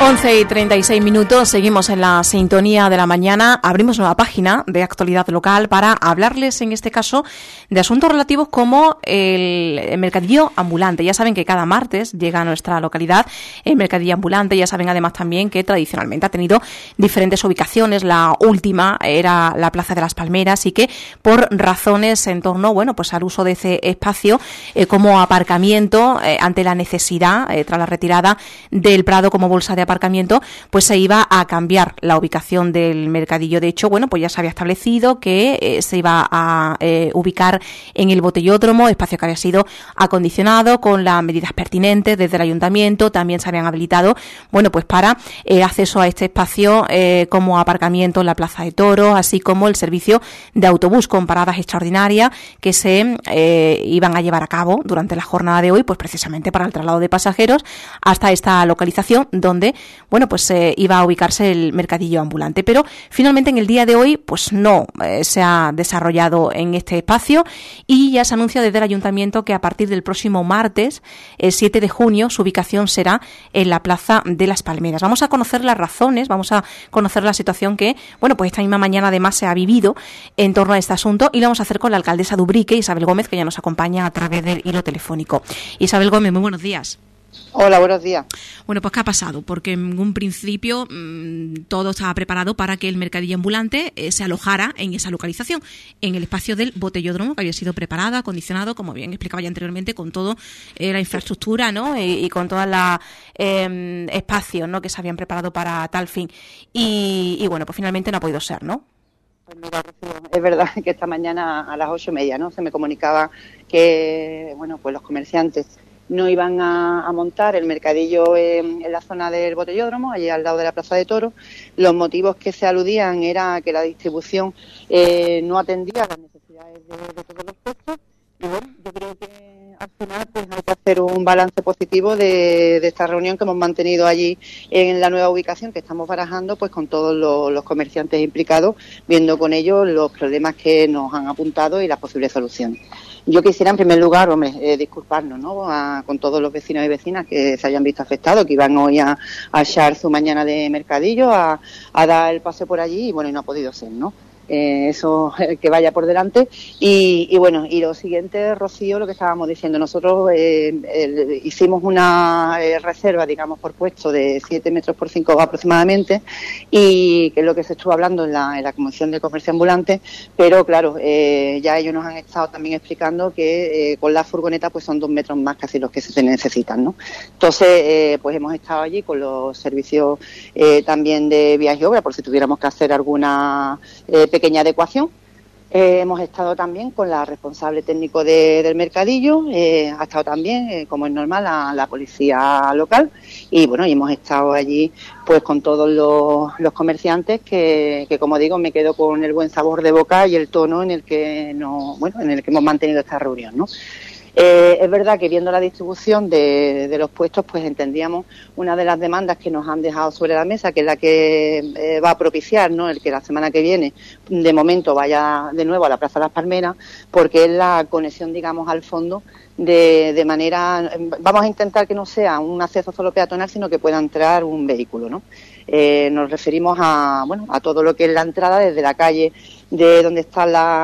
11:36, seguimos en la sintonía de la mañana. Abrimos nueva página de actualidad local para hablarles, en este caso, de asuntos relativos como el mercadillo ambulante. Ya saben que cada martes llega a nuestra localidad el mercadillo ambulante. Ya saben además también que tradicionalmente ha tenido diferentes ubicaciones. La última era la Plaza de las Palmeras, y que por razones en torno, pues al uso de ese espacio como aparcamiento, ante la necesidad, tras la retirada del Prado como bolsa de aparcamiento, pues se iba a cambiar la ubicación del mercadillo. De hecho, pues ya se había establecido que se iba a ubicar en el Botellódromo, espacio que había sido acondicionado con las medidas pertinentes desde el ayuntamiento. También se habían habilitado, pues para acceso a este espacio como aparcamiento en la Plaza de Toros, así como el servicio de autobús con paradas extraordinarias que se iban a llevar a cabo durante la jornada de hoy, pues precisamente para el traslado de pasajeros hasta esta localización donde iba a ubicarse el mercadillo ambulante. Pero finalmente en el día de hoy pues no se ha desarrollado en este espacio, y ya se anuncia desde el ayuntamiento que a partir del próximo martes, el 7 de junio, su ubicación será en la Plaza de las Palmeras. Vamos a conocer las razones, vamos a conocer la situación que, pues esta misma mañana además se ha vivido en torno a este asunto, y lo vamos a hacer con la alcaldesa de Ubrique, Isabel Gómez, que ya nos acompaña a través del hilo telefónico. Isabel Gómez, muy buenos días. Hola, buenos días. Pues ¿qué ha pasado? Porque en un principio todo estaba preparado para que el mercadillo ambulante se alojara en esa localización, en el espacio del Botellódromo, que había sido preparado, acondicionado, como bien explicaba ya anteriormente, con toda la infraestructura, ¿no? Y con todos los espacios, ¿no?, que se habían preparado para tal fin. Y pues finalmente no ha podido ser, ¿no? Pues mira, es verdad que esta mañana a las 8:30, ¿no?, se me comunicaba que, pues los comerciantes no iban a montar el mercadillo en la zona del Botellódromo, allí al lado de la Plaza de Toros. Los motivos que se aludían era que la distribución no atendía las necesidades de todos los puestos. Y yo creo que al final pues hay que hacer un balance positivo de esta reunión que hemos mantenido allí en la nueva ubicación que estamos barajando, pues con todos los comerciantes implicados, viendo con ellos los problemas que nos han apuntado y las posibles soluciones. Yo quisiera, en primer lugar, disculparnos, ¿no?, con todos los vecinos y vecinas que se hayan visto afectados, que iban hoy a echar su mañana de mercadillo, a dar el paseo por allí, y no ha podido ser, ¿no? Eso que vaya por delante. Y lo siguiente, Rocío, lo que estábamos diciendo, nosotros hicimos una reserva, digamos, por puesto de 7 metros por 5 aproximadamente, y que es lo que se estuvo hablando en la Comisión de Comercio Ambulante, pero claro, ya ellos nos han estado también explicando que con la furgoneta pues son 2 metros más casi los que se necesitan, ¿no? Entonces, pues hemos estado allí con los servicios también de vías y obra, por si tuviéramos que hacer alguna pequeña adecuación. Hemos estado también con la responsable técnico del mercadillo, ha estado también, como es normal, la policía local, y y hemos estado allí pues con todos los comerciantes que como digo, me quedo con el buen sabor de boca y el tono en el que hemos mantenido esta reunión, ¿no? Es verdad que viendo la distribución de los puestos, pues entendíamos una de las demandas que nos han dejado sobre la mesa, que es la que va a propiciar, ¿no?, el que la semana que viene, de momento, vaya de nuevo a la Plaza de las Palmeras, porque es la conexión, digamos, al fondo, de manera... Vamos a intentar que no sea un acceso solo peatonal, sino que pueda entrar un vehículo, ¿no? Nos referimos a todo lo que es la entrada desde la calle de donde está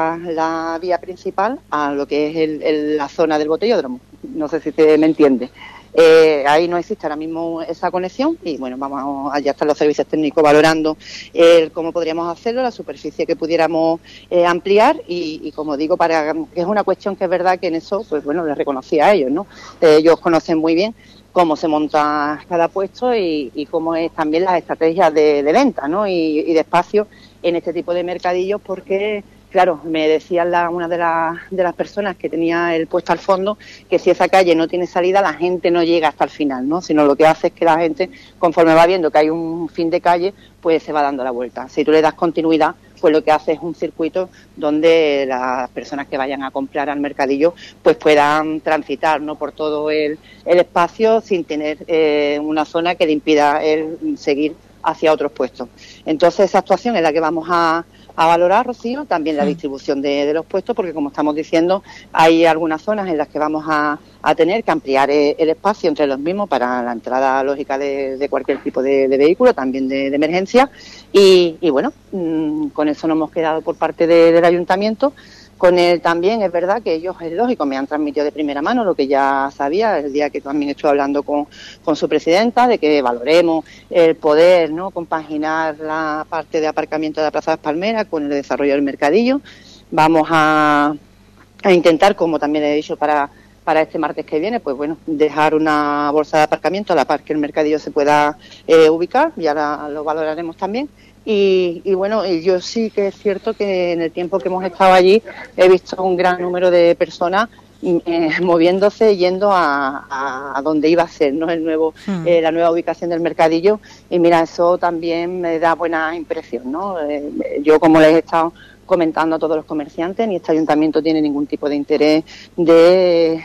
la vía principal a lo que es la zona del Botellódromo. No sé si me entiende. Ahí no existe ahora mismo esa conexión y allá están los servicios técnicos valorando cómo podríamos hacerlo, la superficie que pudiéramos ampliar y como digo, que es una cuestión que es verdad que en eso pues les reconocía a ellos, ¿no? Ellos conocen muy bien cómo se monta cada puesto y cómo es también las estrategias de venta, ¿no? Y de espacio en este tipo de mercadillos, porque claro, me decía una de las personas que tenía el puesto al fondo que si esa calle no tiene salida, la gente no llega hasta el final, ¿no? Sino lo que hace es que la gente, conforme va viendo que hay un fin de calle, pues se va dando la vuelta. Si tú le das continuidad, pues lo que hace es un circuito donde las personas que vayan a comprar al mercadillo pues puedan transitar, ¿no?, por todo el espacio sin tener una zona que le impida seguir hacia otros puestos. Entonces esa actuación es la que vamos a valorar, Rocío, también la distribución de los puestos, porque como estamos diciendo, hay algunas zonas en las que vamos a tener que ampliar el espacio entre los mismos para la entrada lógica de cualquier tipo de vehículo, también de emergencia, y bueno, con eso nos hemos quedado por parte del ayuntamiento. Con él también es verdad que ellos, es lógico, me han transmitido de primera mano lo que ya sabía el día que también estuve hablando con su presidenta, de que valoremos el poder, ¿no?, compaginar la parte de aparcamiento de la Plaza de las Palmeras con el desarrollo del mercadillo. Vamos a intentar, como también he dicho, para este martes que viene, pues bueno, dejar una bolsa de aparcamiento a la par que el mercadillo se pueda ubicar, ya lo valoraremos también. Y bueno, yo sí que es cierto que en el tiempo que hemos estado allí he visto un gran número de personas moviéndose, yendo a donde iba a ser, ¿no?, la nueva ubicación del mercadillo. Y mira, eso también me da buena impresión, ¿no? Yo, como les he estado comentando a todos los comerciantes, ni este ayuntamiento tiene ningún tipo de interés de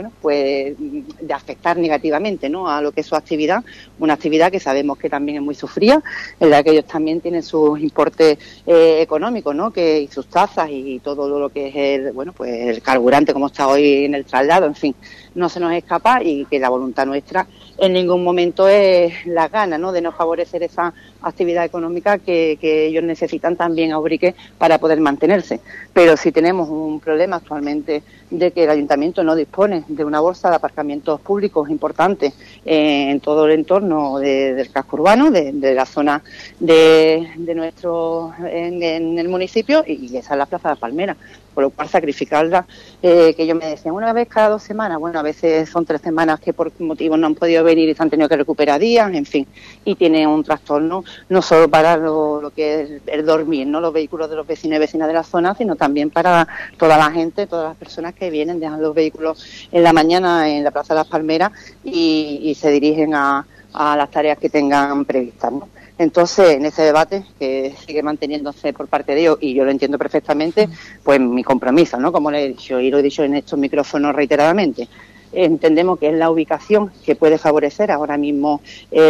afectar negativamente, ¿no?, a lo que es su actividad, una actividad que sabemos que también es muy sufrida, en la que ellos también tienen sus importes económicos, ¿no?, y sus tasas y todo lo que es el carburante, como está hoy en el traslado, en fin, no se nos escapa, y que la voluntad nuestra en ningún momento es la gana, ¿no?, de no favorecer esa actividad económica que ellos necesitan también a Ubrique para poder mantenerse. Pero si tenemos un problema actualmente de que el ayuntamiento no dispone de una bolsa de aparcamientos públicos importantes en todo el entorno del casco urbano, de la zona de nuestro en el municipio, y esa es la Plaza de las Palmeras, por lo cual sacrificarla, que ellos me decían una vez cada 2 semanas, bueno, a veces son 3 semanas que por motivos no han podido venir y se han tenido que recuperar días, en fin, y tiene un trastorno no solo para lo que es el dormir, no los vehículos de los vecinos y vecinas de la zona, sino también para toda la gente, todas las personas que vienen, dejan los vehículos en la mañana en la Plaza de las Palmeras y se dirigen a las tareas que tengan previstas, ¿no? Entonces, en ese debate que sigue manteniéndose por parte de ellos, y yo lo entiendo perfectamente, pues mi compromiso, ¿no?, como le he dicho, y lo he dicho en estos micrófonos reiteradamente, entendemos que es la ubicación que puede favorecer ahora mismo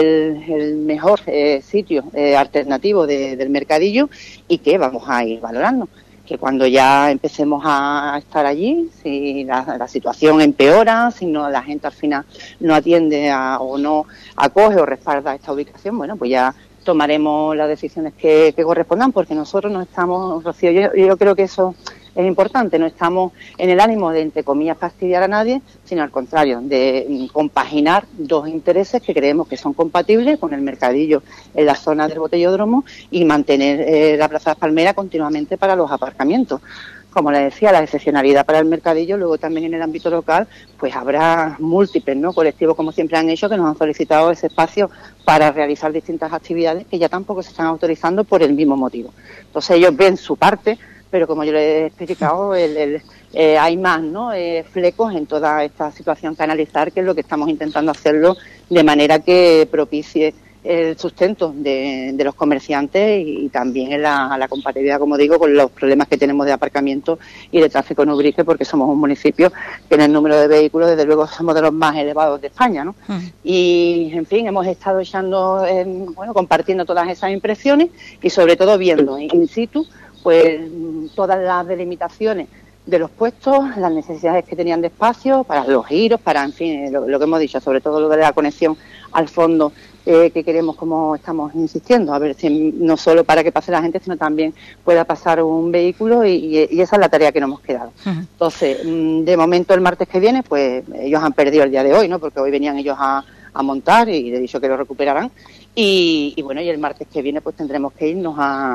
el mejor sitio alternativo del mercadillo, y que vamos a ir valorando. Que cuando ya empecemos a estar allí, si la situación empeora, si no, la gente al final no atiende o no acoge o respalda esta ubicación, bueno, pues ya tomaremos las decisiones que correspondan, porque nosotros no estamos, Rocío, yo creo que eso es importante, no estamos en el ánimo de, entre comillas, fastidiar a nadie, sino al contrario, de compaginar dos intereses que creemos que son compatibles con el mercadillo en la zona del Botellódromo y mantener la Plaza de Palmeras continuamente para los aparcamientos. Como les decía, la excepcionalidad para el mercadillo, luego también en el ámbito local, pues habrá múltiples, ¿no?, colectivos, como siempre han hecho, que nos han solicitado ese espacio para realizar distintas actividades que ya tampoco se están autorizando por el mismo motivo. Entonces ellos ven su parte, pero como yo les he explicado, hay más, ¿no?, flecos en toda esta situación que analizar, que es lo que estamos intentando hacerlo de manera que propicie el sustento de los comerciantes y también en la compatibilidad, como digo, con los problemas que tenemos de aparcamiento y de tráfico en Ubrique, porque somos un municipio que en el número de vehículos, desde luego, somos de los más elevados de España, ¿no? Y, en fin, hemos estado compartiendo todas esas impresiones y, sobre todo, viendo in situ, pues, todas las delimitaciones de los puestos, las necesidades que tenían de espacio, para los giros, para, en fin, lo que hemos dicho, sobre todo lo de la conexión al fondo, que queremos, como estamos insistiendo, a ver si no solo para que pase la gente, sino también pueda pasar un vehículo, y esa es la tarea que nos hemos quedado. Entonces, de momento, el martes que viene, pues ellos han perdido el día de hoy, ¿no?, porque hoy venían ellos a montar y les he dicho que lo recuperarán, y bueno, y el martes que viene pues tendremos que irnos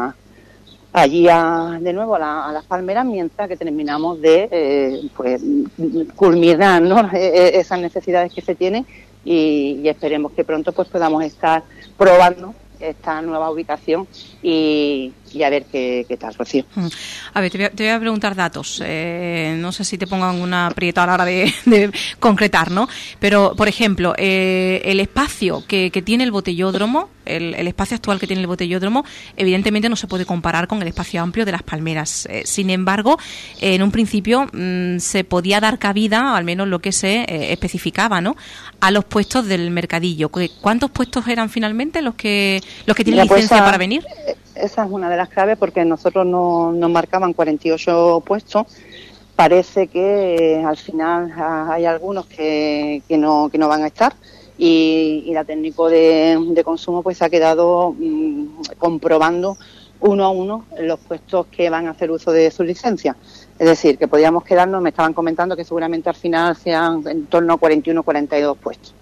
allí de nuevo a las Palmeras, mientras que terminamos de culminar, ¿no?, esas necesidades que se tienen, y esperemos que pronto pues podamos estar probando esta nueva ubicación y a ver qué tal, Rocío. A ver, te voy a preguntar datos. No sé si te pongo un aprieto a la hora de concretar, ¿no? Pero, por ejemplo, el espacio que tiene el Botellódromo, el espacio actual que tiene el Botellódromo, evidentemente no se puede comparar con el espacio amplio de las Palmeras. Sin embargo, en un principio se podía dar cabida, al menos lo que se especificaba, ¿no?, a los puestos del mercadillo. ¿Cuántos puestos eran finalmente los que tienen licencia para venir? esa es una de las claves, porque nosotros nos marcaban 48 puestos. Parece que al final hay algunos que no van a estar, y la técnico de consumo pues ha quedado comprobando uno a uno los puestos que van a hacer uso de su licencia. Es decir, que podíamos quedarnos, me estaban comentando que seguramente al final sean en torno a 41 42 puestos.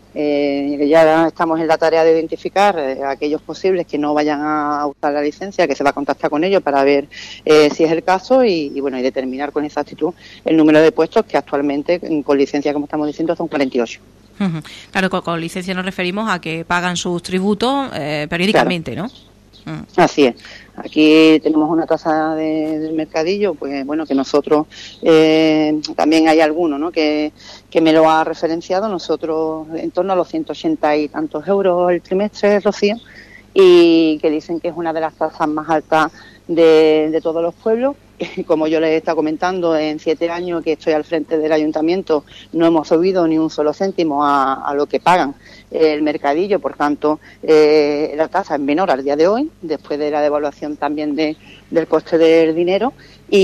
Ya estamos en la tarea de identificar aquellos posibles que no vayan a usar la licencia, que se va a contactar con ellos para ver si es el caso y bueno, y determinar con exactitud el número de puestos, que actualmente con licencia, como estamos diciendo, son 48. Claro, con licencia nos referimos a que pagan sus tributos periódicamente, claro, ¿no? Así es. Aquí tenemos una tasa del mercadillo, pues bueno, que nosotros también hay alguno, ¿no?, que me lo ha referenciado. Nosotros en torno a los 180 y tantos euros el trimestre, Rocío, y que dicen que es una de las tasas más altas de todos los pueblos. Como yo les he estado comentando, en 7 años que estoy al frente del ayuntamiento no hemos subido ni un solo céntimo a lo que pagan el mercadillo. Por tanto, la tasa es menor al día de hoy, después de la devaluación también del coste del dinero.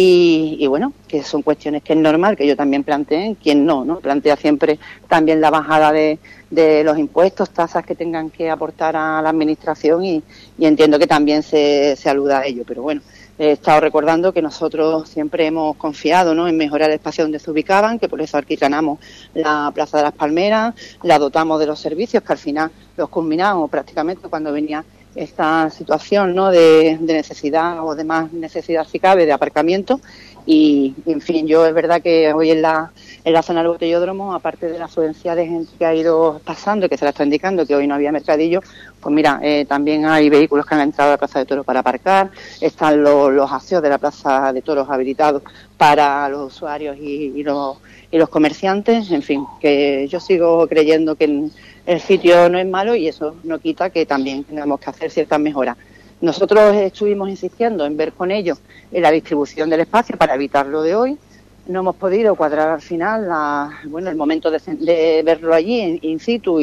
Y bueno, que son cuestiones que es normal que yo también plantee. Quien no plantea siempre también la bajada de los impuestos, tasas que tengan que aportar a la administración, y entiendo que también se aluda a ello. Pero bueno, he estado recordando que nosotros siempre hemos confiado, ¿no?, en mejorar el espacio donde se ubicaban, que por eso alquitramos la Plaza de las Palmeras, la dotamos de los servicios que al final los culminamos prácticamente cuando venía esta situación, ¿no?, de necesidad, o de más necesidad si cabe de aparcamiento. Y en fin, yo es verdad que hoy en la zona del Botellódromo, aparte de la afluencia de gente que ha ido pasando y que se la está indicando que hoy no había mercadillo, pues mira, también hay vehículos que han entrado a la Plaza de Toros para aparcar, están los aseos de la Plaza de Toros habilitados para los usuarios y los comerciantes. En fin, que yo sigo creyendo que el sitio no es malo, y eso no quita que también tengamos que hacer ciertas mejoras. Nosotros estuvimos insistiendo en ver con ellos en la distribución del espacio para evitar lo de hoy. No hemos podido cuadrar al final el momento de verlo allí in situ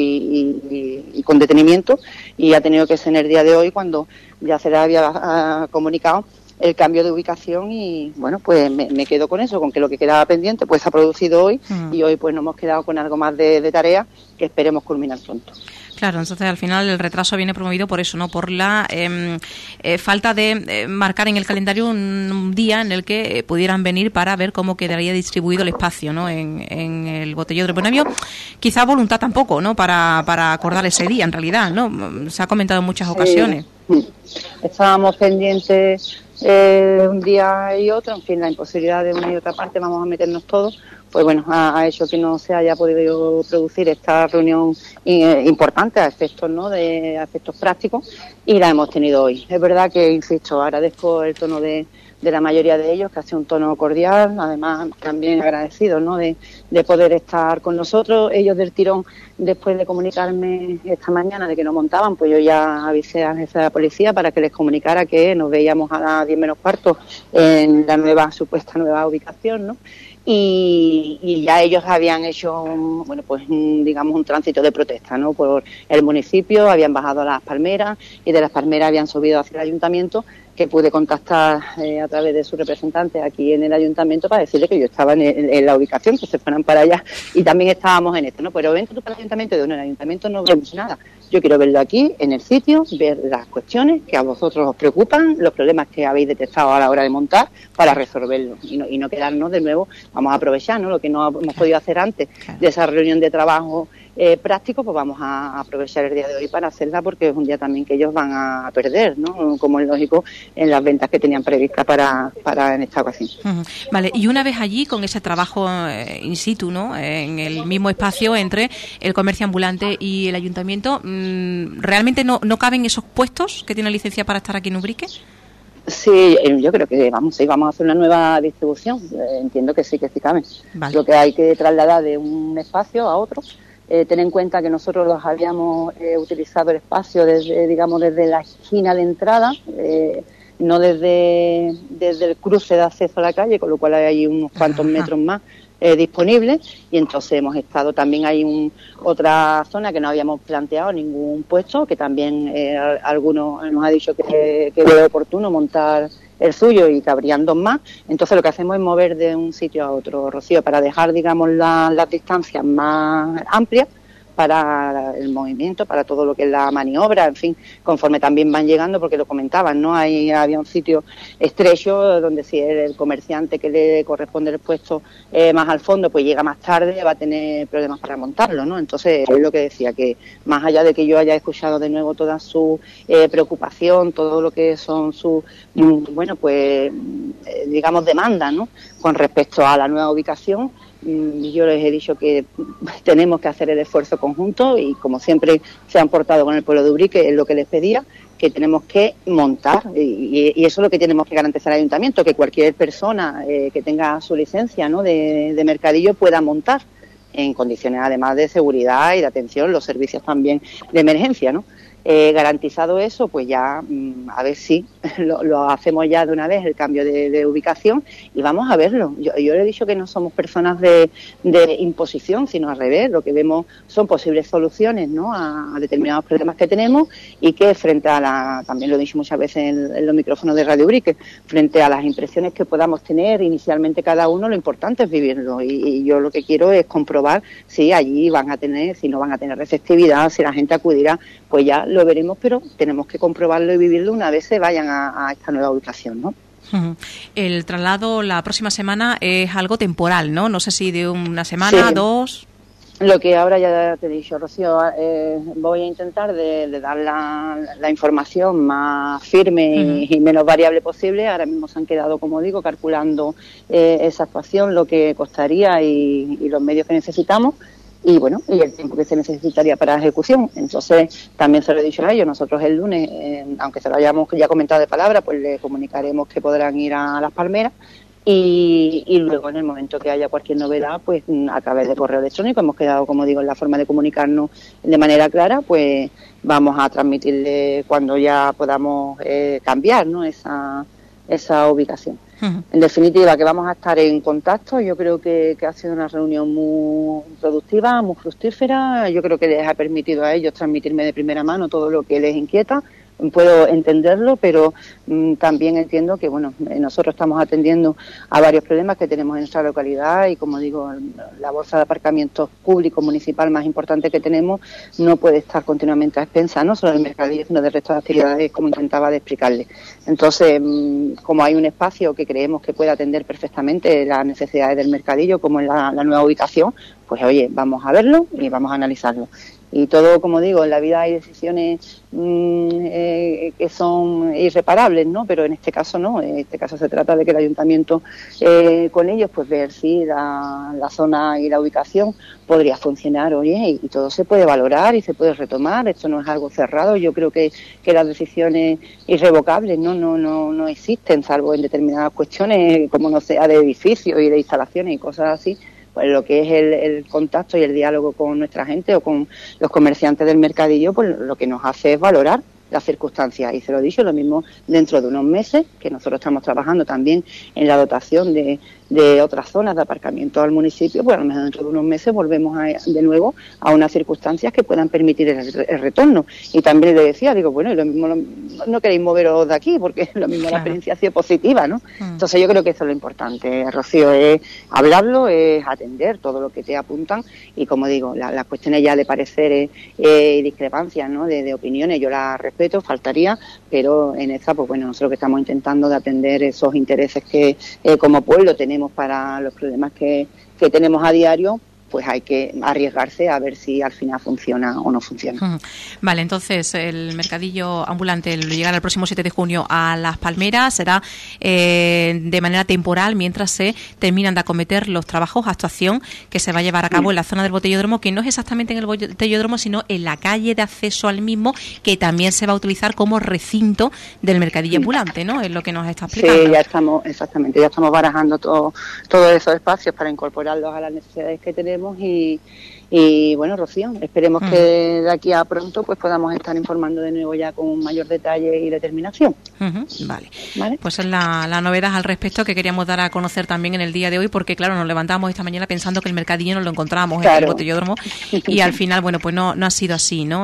y con detenimiento, y ha tenido que ser en el día de hoy cuando ya se le había comunicado el cambio de ubicación. Y bueno, pues me quedo con eso, con que lo que quedaba pendiente pues se ha producido hoy, y hoy pues nos hemos quedado con algo más de tarea que esperemos culminar pronto. Claro, entonces al final el retraso viene promovido por eso, ¿no?, por la falta de marcar en el calendario un día en el que pudieran venir para ver cómo quedaría distribuido el espacio, ¿no?, en el Botellódromo. No había quizá voluntad tampoco, ¿no?, para acordar ese día, en realidad, ¿no? Se ha comentado en muchas ocasiones. Estábamos pendientes un día y otro, en fin, la imposibilidad de una y otra parte, vamos a meternos todos. Pues bueno, ha hecho que no se haya podido producir esta reunión importante a efectos, ¿no?, de aspectos prácticos, y la hemos tenido hoy. Es verdad que, insisto, agradezco el tono de la mayoría de ellos, que ha sido un tono cordial, además también agradecido, ¿no?, de poder estar con nosotros. Ellos del tirón, después de comunicarme esta mañana de que no montaban, pues yo ya avisé al jefe de la policía para que les comunicara que nos veíamos a las 10 menos cuarto en la supuesta nueva ubicación, ¿no? Y ya ellos habían hecho un tránsito de protesta, ¿no?, por el municipio, habían bajado a Las Palmeras, y de Las Palmeras habían subido hacia el ayuntamiento, que pude contactar a través de su representante aquí en el ayuntamiento para decirle que yo estaba en la ubicación, que se fueran para allá, y también estábamos en esto, ¿no? Pero vente tú para el ayuntamiento, en el ayuntamiento no vemos nada. Yo quiero verlo aquí, en el sitio, ver las cuestiones que a vosotros os preocupan, los problemas que habéis detectado a la hora de montar, para resolverlos y no quedarnos de nuevo. Vamos a aprovechar, ¿no?, lo que no hemos podido hacer antes de esa reunión de trabajo práctico, pues vamos a aprovechar el día de hoy para hacerla, porque es un día también que ellos van a perder, ¿no?, como es lógico, en las ventas que tenían previstas para en esta ocasión. Vale, y una vez allí, con ese trabajo in situ, ¿no?, en el mismo espacio entre el comercio ambulante y el ayuntamiento, ¿realmente no caben esos puestos que tienen licencia para estar aquí en Ubrique? Sí, yo creo que vamos a hacer una nueva distribución. Entiendo que sí caben. Vale. Lo que hay que trasladar de un espacio a otro. Ten en cuenta que nosotros los habíamos utilizado el espacio desde la esquina de entrada, no desde el cruce de acceso a la calle, con lo cual hay ahí unos cuantos metros más disponibles, y entonces hemos estado, también hay otra zona que no habíamos planteado ningún puesto, que también algunos nos ha dicho que es oportuno montar el suyo y que habrían 2 más. Entonces lo que hacemos es mover de un sitio a otro, Rocío, para dejar, digamos, las distancias más amplias para el movimiento, para todo lo que es la maniobra, en fin, conforme también van llegando, porque lo comentaban, ¿no? Había un sitio estrecho donde si el comerciante que le corresponde el puesto más al fondo, pues llega más tarde, va a tener problemas para montarlo, ¿no? Entonces, es lo que decía, que más allá de que yo haya escuchado de nuevo toda su preocupación, todo lo que son sus, digamos, demandas, ¿no? Con respecto a la nueva ubicación, yo les he dicho que tenemos que hacer el esfuerzo conjunto y, como siempre se han portado con el pueblo de Ubrique, es lo que les pedía, que tenemos que montar, y eso es lo que tenemos que garantizar al ayuntamiento, que cualquier persona que tenga su licencia, ¿no?, de mercadillo pueda montar en condiciones además de seguridad y de atención, los servicios también de emergencia, ¿no? Garantizado eso, pues ya a ver si lo hacemos ya de una vez, el cambio de ubicación, y vamos a verlo. Yo le he dicho que no somos personas de imposición, sino al revés. Lo que vemos son posibles soluciones, ¿no?, a determinados problemas que tenemos, y que frente a también lo he dicho muchas veces en los micrófonos de Radio Ubrique, frente a las impresiones que podamos tener inicialmente cada uno, lo importante es vivirlo, y yo lo que quiero es comprobar si allí si no van a tener receptividad, si la gente acudirá, pues ya lo veremos, pero tenemos que comprobarlo y vivirlo una vez se vayan a esta nueva ubicación, ¿no? El traslado la próxima semana es algo temporal, ¿no? No sé si de una semana, 2... Lo que ahora ya te he dicho, Rocío, voy a intentar de dar la información más firme y menos variable posible. Ahora mismo se han quedado, como digo, calculando esa actuación, lo que costaría y los medios que necesitamos. Y bueno, y el tiempo que se necesitaría para la ejecución. Entonces, también se lo he dicho a ellos, nosotros el lunes, aunque se lo hayamos ya comentado de palabra, pues le comunicaremos que podrán ir a Las Palmeras, y luego en el momento que haya cualquier novedad, pues a través de correo electrónico, hemos quedado, como digo, en la forma de comunicarnos de manera clara, pues vamos a transmitirle cuando ya podamos cambiar, ¿no?, esa ubicación. En definitiva, que vamos a estar en contacto. Yo creo que ha sido una reunión muy productiva, muy fructífera. Yo creo que les ha permitido a ellos transmitirme de primera mano todo lo que les inquieta. Puedo entenderlo, pero también entiendo que, bueno, nosotros estamos atendiendo a varios problemas que tenemos en nuestra localidad, y, como digo, la bolsa de aparcamientos público municipal más importante que tenemos no puede estar continuamente a expensas, no solo del mercadillo, sino del resto de actividades, como intentaba de explicarle. Entonces, como hay un espacio que creemos que puede atender perfectamente las necesidades del mercadillo, como en la nueva ubicación, pues oye, vamos a verlo y vamos a analizarlo. Y todo, como digo, en la vida hay decisiones que son irreparables, ¿no? Pero en este caso no. En este caso se trata de que el ayuntamiento con ellos, pues ver si la zona y la ubicación podría funcionar, oye, y todo se puede valorar y se puede retomar. Esto no es algo cerrado. Yo creo que las decisiones irrevocables no existen, salvo en determinadas cuestiones, como no sea de edificios y de instalaciones y cosas así. Pues lo que es el contacto y el diálogo con nuestra gente o con los comerciantes del mercadillo, pues lo que nos hace es valorar las circunstancias. Y se lo he dicho, lo mismo dentro de unos meses, que nosotros estamos trabajando también en la dotación de otras zonas de aparcamiento al municipio, pues a lo mejor dentro de unos meses volvemos de nuevo a unas circunstancias que puedan permitir el retorno. Y también le decía, digo, bueno, y lo mismo no queréis moveros de aquí, porque lo mismo la experiencia ha sido positiva, ¿no? Entonces yo creo que eso es lo importante, Rocío, es hablarlo, es atender todo lo que te apuntan, y, como digo, las cuestiones ya de pareceres y discrepancias, ¿no?, de opiniones, yo las respeto, faltaría, pero en esta, pues bueno, nosotros que estamos intentando de atender esos intereses que como pueblo tenemos para los problemas que tenemos a diario, pues hay que arriesgarse a ver si al final funciona o no funciona. Vale, entonces el mercadillo ambulante llegará el próximo 7 de junio a Las Palmeras, será de manera temporal mientras se terminan de acometer los trabajos, actuación que se va a llevar a cabo en la zona del botellódromo, que no es exactamente en el botellódromo, sino en la calle de acceso al mismo, que también se va a utilizar como recinto del mercadillo ambulante, ¿no? Es lo que nos está explicando. Sí, ya estamos barajando todos esos espacios para incorporarlos a las necesidades que tenemos, veremos y bueno, Rocío, esperemos que de aquí a pronto pues podamos estar informando de nuevo ya con mayor detalle y determinación. Vale. Pues es la novedad al respecto que queríamos dar a conocer también en el día de hoy, porque claro, nos levantamos esta mañana pensando que el mercadillo no lo encontrábamos en el Botellódromo y al final, bueno, pues no ha sido así, ¿no?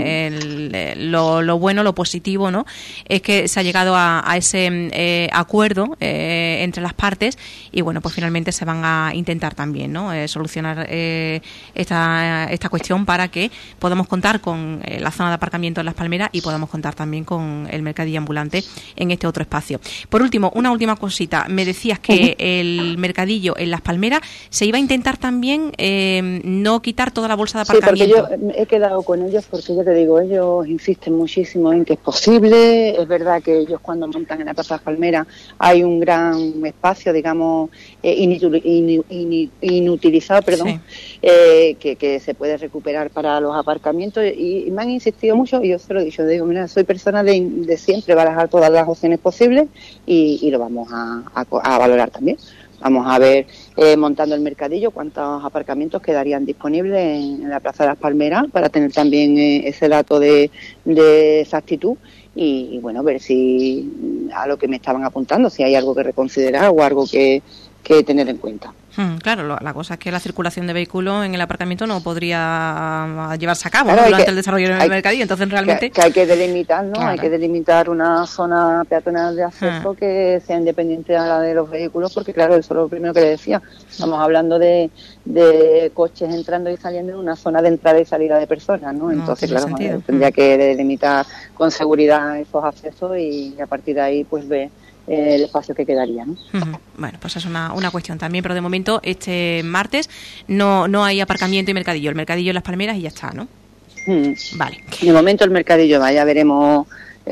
Lo bueno, lo positivo, ¿no? Es que se ha llegado a ese acuerdo entre las partes y bueno, pues finalmente se van a intentar también, ¿no? Solucionar esta cuestión para que podamos contar con la zona de aparcamiento en Las Palmeras y podamos contar también con el mercadillo ambulante en este otro espacio. Por último, una última cosita. Me decías que el mercadillo en Las Palmeras se iba a intentar también no quitar toda la bolsa de aparcamiento. Sí, porque yo he quedado con ellos porque ya te digo, ellos insisten muchísimo en que es posible. Es verdad que ellos cuando montan en la Plaza de Las Palmeras hay un gran espacio, digamos, inutilizado, perdón, que se puede recuperar para los aparcamientos y me han insistido mucho y yo se lo he dicho, digo, mira, soy persona de siempre barajar todas las opciones posibles y lo vamos a valorar también. Vamos a ver, montando el mercadillo, cuántos aparcamientos quedarían disponibles en la Plaza de Las Palmeras para tener también ese dato de exactitud y bueno, ver si a lo que me estaban apuntando, si hay algo que reconsiderar o algo que tener en cuenta. Claro, la cosa es que la circulación de vehículos en el aparcamiento no podría llevarse a cabo durante el desarrollo del mercadillo, entonces realmente... Que hay que delimitar, ¿no? Claro. Hay que delimitar una zona peatonal de acceso que sea independiente a la de los vehículos, porque claro, eso es lo primero que le decía, estamos hablando de coches entrando y saliendo en una zona de entrada y salida de personas, ¿no? Entonces, claro, tendría que delimitar con seguridad esos accesos y a partir de ahí, pues ver el espacio que quedaría, ¿no? Bueno, pues es una cuestión también, pero de momento este martes no hay aparcamiento y mercadillo, el mercadillo en Las Palmeras y ya está, ¿no? Vale. De momento el mercadillo va, ya veremos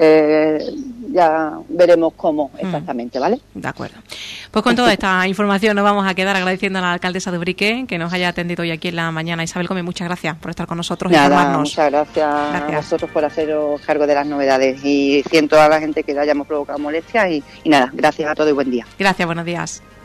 cómo exactamente, ¿vale? De acuerdo. Pues con toda esta información nos vamos a quedar agradeciendo a la alcaldesa de Ubrique que nos haya atendido hoy aquí en la mañana. Isabel Gómez, muchas gracias por estar con nosotros y informarnos. Muchas gracias a vosotros por haceros cargo de las novedades y siento a la gente que le hayamos provocado molestias y nada, gracias a todos y buen día. Gracias, buenos días.